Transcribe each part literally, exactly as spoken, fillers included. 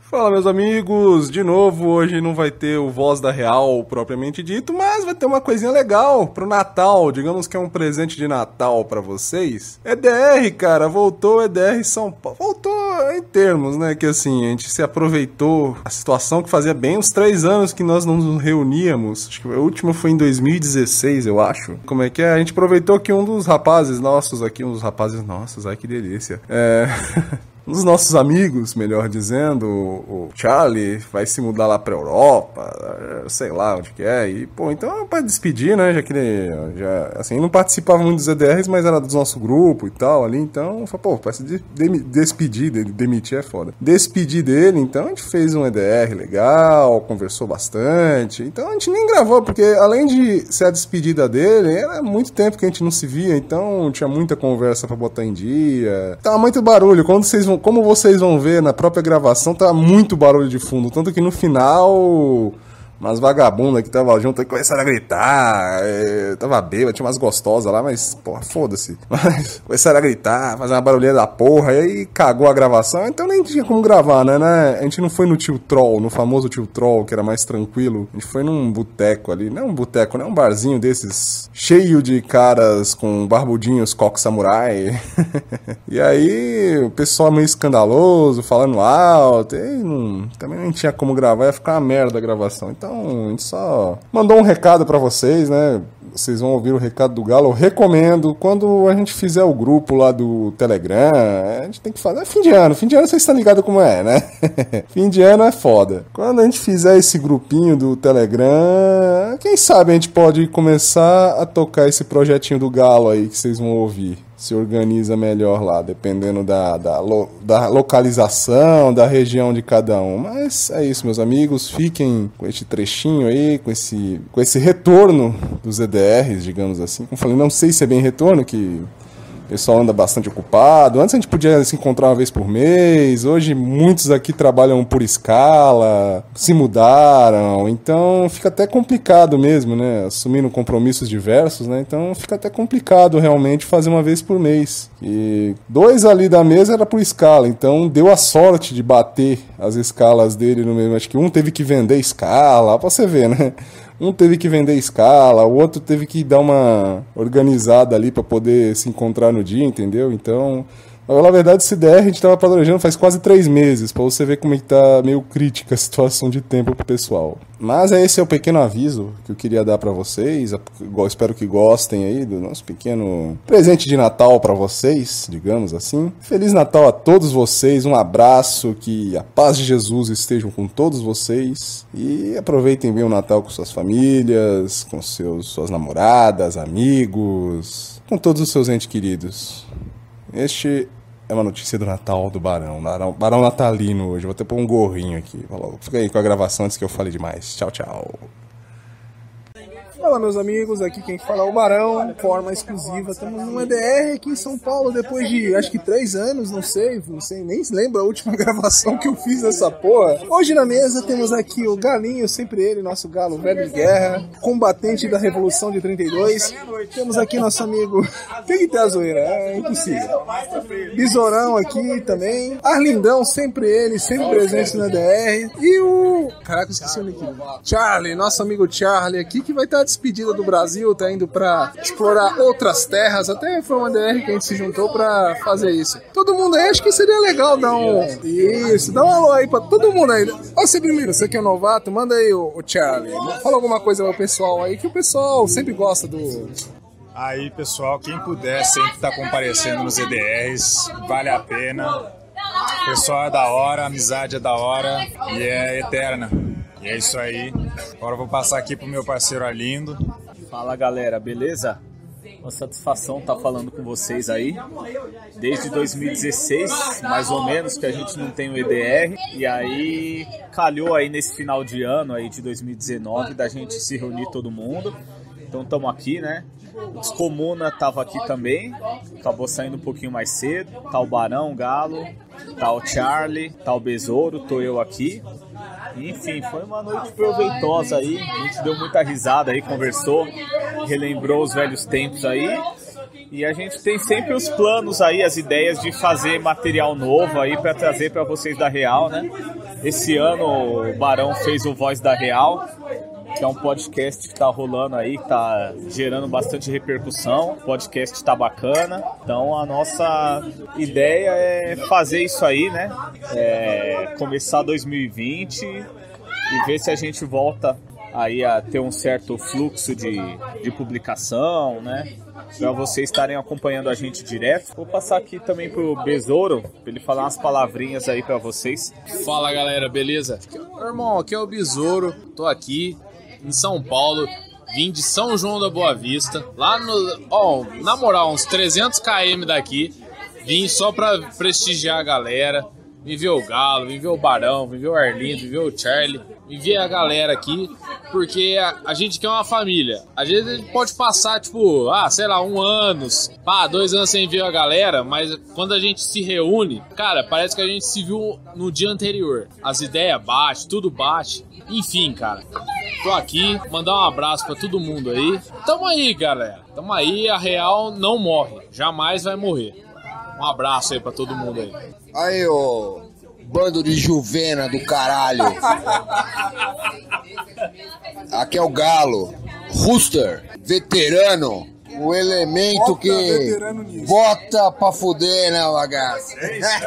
Fala, meus amigos, de novo, hoje não vai ter o Voz da Real propriamente dito, mas vai ter uma coisinha legal pro Natal, digamos que é um presente de Natal pra vocês. E D R, cara, voltou E D R São Paulo, voltou em termos, né, que assim, a gente se aproveitou a situação que fazia bem uns três anos que nós não nos reuníamos, acho que a última foi em dois mil e dezesseis, eu acho. Como é que é? A gente aproveitou que um dos rapazes nossos aqui, um dos rapazes nossos, ai que delícia, é... Um dos nossos amigos, melhor dizendo, o Charlie, vai se mudar lá pra Europa, sei lá onde que é, e, pô, então é pra despedir, né, já que ele, já, assim, não participava muito dos E D Rs, mas era do nosso grupo e tal, ali, então, pô, pra se de, de, despedir dele, demitir é foda, despedir dele, então a gente fez um E D R legal, conversou bastante, então a gente nem gravou, porque além de ser a despedida dele, era muito tempo que a gente não se via, então tinha muita conversa pra botar em dia, tava muito barulho, quando vocês vão Como vocês vão ver na própria gravação, tá muito barulho de fundo. Tanto que no final, umas vagabundas que tava junto aí começaram a gritar. É, tava bêbado, tinha umas gostosas lá, mas, porra, foda-se. Mas começaram a gritar, fazer uma barulheira da porra, e aí cagou a gravação. Então nem tinha como gravar, né? né? A gente não foi no Tio Troll, no famoso Tio Troll, que era mais tranquilo. A gente foi num boteco ali. Não é um boteco, né? Um barzinho desses, cheio de caras com barbudinhos, coque samurai. E aí o pessoal meio escandaloso, falando alto. E não, também não tinha como gravar, ia ficar uma merda a gravação. Então Então, a gente só mandou um recado pra vocês, né? Vocês vão ouvir o recado do Galo. Eu recomendo, quando a gente fizer o grupo lá do Telegram, a gente tem que fazer. É fim de ano, fim de ano vocês estão ligados como é, né? Fim de ano é foda. Quando a gente fizer esse grupinho do Telegram, quem sabe a gente pode começar a tocar esse projetinho do Galo aí que vocês vão ouvir. Se organiza melhor lá, dependendo da, da, lo, da localização, da região de cada um. Mas é isso, meus amigos. Fiquem com este trechinho aí, com esse, com esse retorno dos E D Rs, digamos assim. Como eu falei, não sei se é bem retorno, que o pessoal anda bastante ocupado. Antes a gente podia se encontrar uma vez por mês. Hoje muitos aqui trabalham por escala, se mudaram. Então fica até complicado mesmo, né? Assumindo compromissos diversos, né? Então fica até complicado realmente fazer uma vez por mês. E dois ali da mesa era por escala. Então deu a sorte de bater as escalas dele no mesmo. Acho que um teve que vender escala, pra você ver, né? Um teve que vender escala, o outro teve que dar uma organizada ali para poder se encontrar no dia, entendeu? Então, na verdade, esse D R a gente estava planejando faz quase três meses, para você ver como é que tá meio crítica a situação de tempo pro pessoal. Mas esse é o pequeno aviso que eu queria dar para vocês. Eu espero que gostem aí do nosso pequeno presente de Natal para vocês, digamos assim. Feliz Natal a todos vocês, um abraço, que a paz de Jesus esteja com todos vocês e aproveitem bem o Natal com suas famílias, com seus, suas namoradas, amigos, com todos os seus entes queridos. Este é uma notícia do Natal do Barão. Barão, Barão natalino hoje. Vou até pôr um gorrinho aqui. Fica aí com a gravação antes que eu fale demais. Tchau, tchau. Fala, meus amigos, aqui quem fala é o Barão, forma exclusiva. Estamos num E D R aqui em São Paulo depois de acho que três anos, não sei, não sei, nem se lembra a última gravação que eu fiz dessa porra. Hoje na mesa temos aqui o Galinho, sempre ele, nosso galo velho de guerra, combatente da Revolução de trinta e dois. Temos aqui nosso amigo. Tem que ter a zoeira, é impossível. Besourão aqui também. Arlindão, sempre ele, sempre presente no E D R. E o. Caraca, esqueci o nick. Charlie, nosso amigo Charlie aqui, que vai estar despedida do Brasil, tá indo pra explorar outras terras. Até foi uma D R que a gente se juntou pra fazer isso. Todo mundo aí, acho que seria legal dar um... Isso, dá um alô aí pra todo mundo aí. Ó, você primeiro, você que é novato, manda aí o, o Charlie. Fala alguma coisa pro pessoal aí, que o pessoal sempre gosta do... Aí, pessoal, quem puder sempre tá comparecendo nos E D Rs, vale a pena. O pessoal é da hora, a amizade é da hora e é eterna. E é isso aí. Agora eu vou passar aqui pro meu parceiro Arlindo. Fala, galera, beleza? Uma satisfação estar falando com vocês aí. Desde dois mil e dezesseis, mais ou menos, que a gente não tem o E D R. E aí calhou aí nesse final de ano aí de dois mil e dezenove da gente se reunir todo mundo. Então estamos aqui, né? O Descomuna tava aqui também, acabou saindo um pouquinho mais cedo. Tá o Barão, o Galo, tá o Charlie, tá o Besouro, tô eu aqui. Enfim, foi uma noite proveitosa aí, a gente deu muita risada aí, conversou, relembrou os velhos tempos aí. E a gente tem sempre os planos aí, as ideias de fazer material novo aí para trazer para vocês da Real, né? Esse ano o Barão fez o Voz da Real, que é um podcast que tá rolando aí, que tá gerando bastante repercussão. O podcast tá bacana. Então a nossa ideia é fazer isso aí, né? É começar dois mil e vinte e ver se a gente volta aí a ter um certo fluxo de, de publicação, né? Para vocês estarem acompanhando a gente direto. Vou passar aqui também pro Besouro, para ele falar umas palavrinhas aí para vocês. Fala galera, beleza? Meu irmão, aqui é o Besouro, tô aqui em São Paulo, vim de São João da Boa Vista, lá no, ó, na moral, uns trezentos quilômetros daqui, vim só pra prestigiar a galera, vim ver o Galo, vim ver o Barão, vim ver o Arlindo, vim ver o Charlie, vim ver a galera aqui, porque a, a gente quer uma família. Às vezes a gente pode passar, tipo, ah, sei lá, um ano, pá, dois anos sem ver a galera, mas quando a gente se reúne, cara, parece que a gente se viu no dia anterior. As ideias batem, tudo bate. Enfim, cara, tô aqui, mandar um abraço pra todo mundo aí. Tamo aí, galera. Tamo aí, a Real não morre. Jamais vai morrer. Um abraço aí pra todo mundo aí. Aí, ô bando de juvena do caralho. Aqui é o Galo. Rooster, veterano. O elemento Bota que bota pra fuder na bagaça.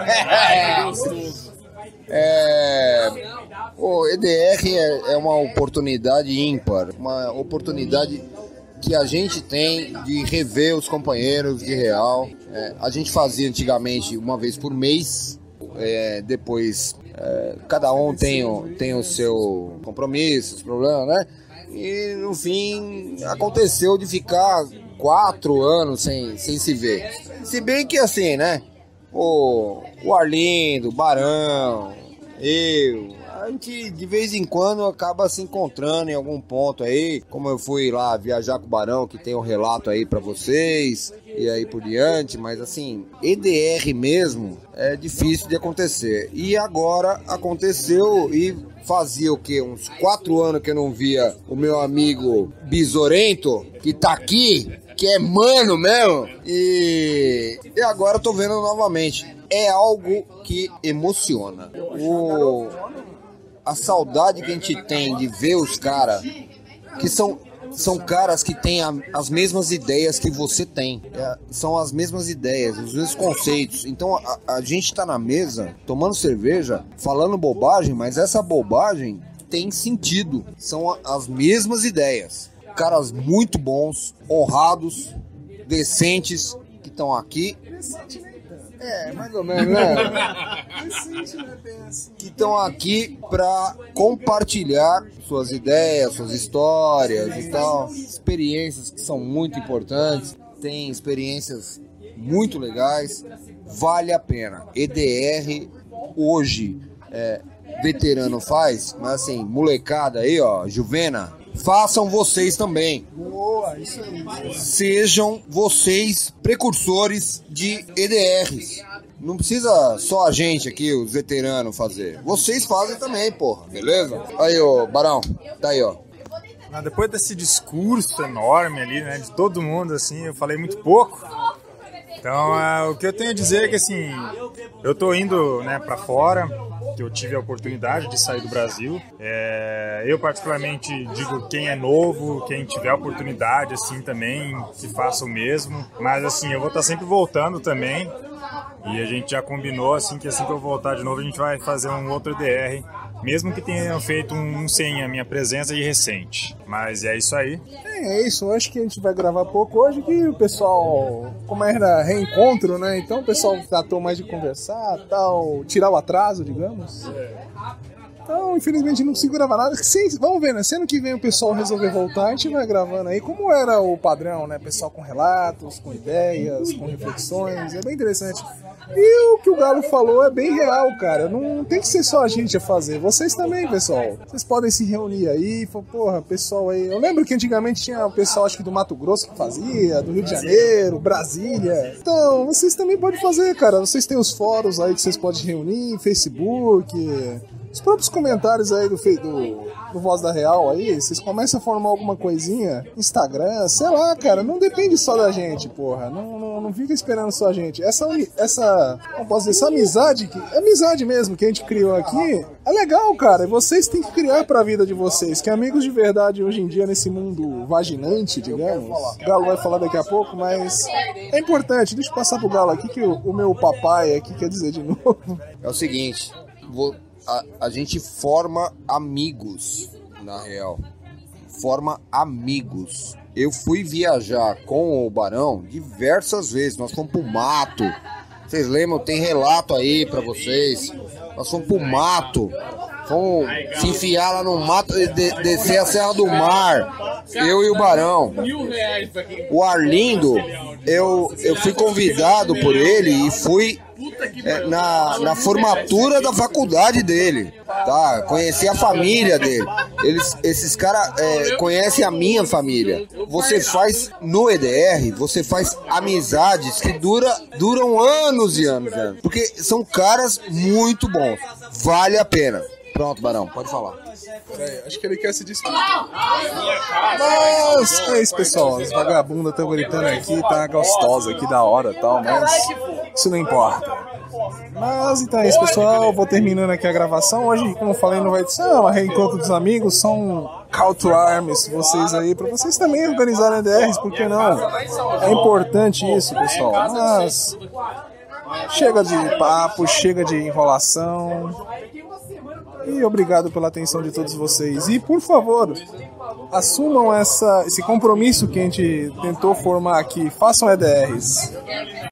É... O E D R é, é uma oportunidade ímpar, uma oportunidade que a gente tem de rever os companheiros de Real. É, a gente fazia antigamente uma vez por mês, é, depois é, cada um tem o, tem o seu compromisso, os problemas, né? E no fim aconteceu de ficar quatro anos sem, sem se ver. Se bem que assim, né? O, o Arlindo, o Barão, eu, a gente de vez em quando acaba se encontrando em algum ponto aí, como eu fui lá viajar com o Barão, que tem um relato aí pra vocês, e aí por diante, mas assim, E D R mesmo é difícil de acontecer. E agora aconteceu e fazia o quê? Uns quatro anos que eu não via o meu amigo Besourento, que tá aqui, que é mano mesmo, e, e agora eu tô vendo novamente. É algo que emociona. O, a saudade que a gente tem de ver os caras, que são, são caras que têm a, as mesmas ideias que você tem. É, são as mesmas ideias, os mesmos conceitos. Então a, a gente tá na mesa, tomando cerveja, falando bobagem, mas essa bobagem tem sentido. São a, as mesmas ideias. Caras muito bons, honrados, decentes, que estão aqui. É, mais ou menos, né? Que estão aqui para compartilhar suas ideias, suas histórias e tal. Experiências que são muito importantes. Tem experiências muito legais. Vale a pena. E D R hoje, é, veterano faz, mas assim, molecada aí, ó, juvena, façam vocês também. Boa, isso aí. Sejam vocês precursores de E D Rs. Não precisa só a gente aqui, os veteranos, fazer. Vocês fazem também, porra, beleza? Aí, ô, Barão, tá aí, ó. Depois desse discurso enorme ali, né, de todo mundo, assim, eu falei muito pouco. Então, é, o que eu tenho a dizer é que, assim, eu tô indo, né, pra fora, que eu tive a oportunidade de sair do Brasil. É, eu, particularmente, digo quem é novo, quem tiver a oportunidade, assim, também, que faça o mesmo. Mas, assim, eu vou estar sempre voltando também. E a gente já combinou, assim, que assim que eu voltar de novo, a gente vai fazer um outro E D R. Mesmo que tenham feito um sem a minha presença e recente. Mas é isso aí. É, é isso, eu acho que a gente vai gravar pouco hoje, que o pessoal, como era reencontro, né? Então o pessoal tratou mais de conversar, tal, tirar o atraso, digamos. Então, infelizmente, não consigo gravar nada. Sim, vamos ver, né? Se ano que vem o pessoal resolver voltar, a gente vai gravando aí, como era o padrão, né? Pessoal com relatos, com ideias, com reflexões, é bem interessante. E o que o Galo falou é bem real, cara. Não tem que ser só a gente a fazer. Vocês também, pessoal. Vocês podem se reunir aí. Porra, pessoal aí. Eu lembro que antigamente tinha o pessoal, acho que do Mato Grosso que fazia, do Rio de Janeiro, Brasília. Então, vocês também podem fazer, cara. Vocês têm os fóruns aí que vocês podem reunir, Facebook, os próprios comentários aí do, do, do Voz da Real aí, vocês começam a formar alguma coisinha, Instagram, sei lá, cara, não depende só da gente, porra, não, não, não fica esperando só a gente. Essa, essa, não posso dizer, essa amizade, que, é amizade mesmo que a gente criou aqui, é legal, cara, e vocês têm que criar pra vida de vocês, que amigos de verdade hoje em dia nesse mundo vaginante, digamos, o Galo vai falar daqui a pouco, mas é importante, deixa eu passar pro Galo aqui que o, o meu papai aqui quer dizer de novo. É o seguinte, vou, a, a gente forma amigos, na real, forma amigos. Eu fui viajar com o Barão diversas vezes, nós fomos pro mato, vocês lembram, tem relato aí pra vocês, nós fomos pro mato, fomos se enfiar lá no mato, de, descer a Serra do Mar, eu e o Barão. O Arlindo, eu, eu fui convidado por ele e fui é, na, na formatura da faculdade dele, tá? Conheci a família dele. Eles, esses caras é, conhecem a minha família. Você faz no E D R, você faz amizades que dura, duram anos e anos, anos, porque são caras muito bons. Vale a pena. Pronto, Barão, pode falar. Peraí, acho que ele quer se despedir. Mas é isso, pessoal. As vagabundas estão gritando aqui, tá gostosa aqui, da hora e tal, mas isso não importa. Mas então é isso, pessoal. Vou terminando aqui a gravação. Hoje, como eu falei, não vai ser uma reencontro dos amigos, são um call to arms vocês aí, pra vocês também organizarem E D Rs, por que não? É importante isso, pessoal. Mas chega de papo, chega de enrolação. E obrigado pela atenção de todos vocês. E, por favor, assumam essa, esse compromisso que a gente tentou formar aqui. Façam E D Rs.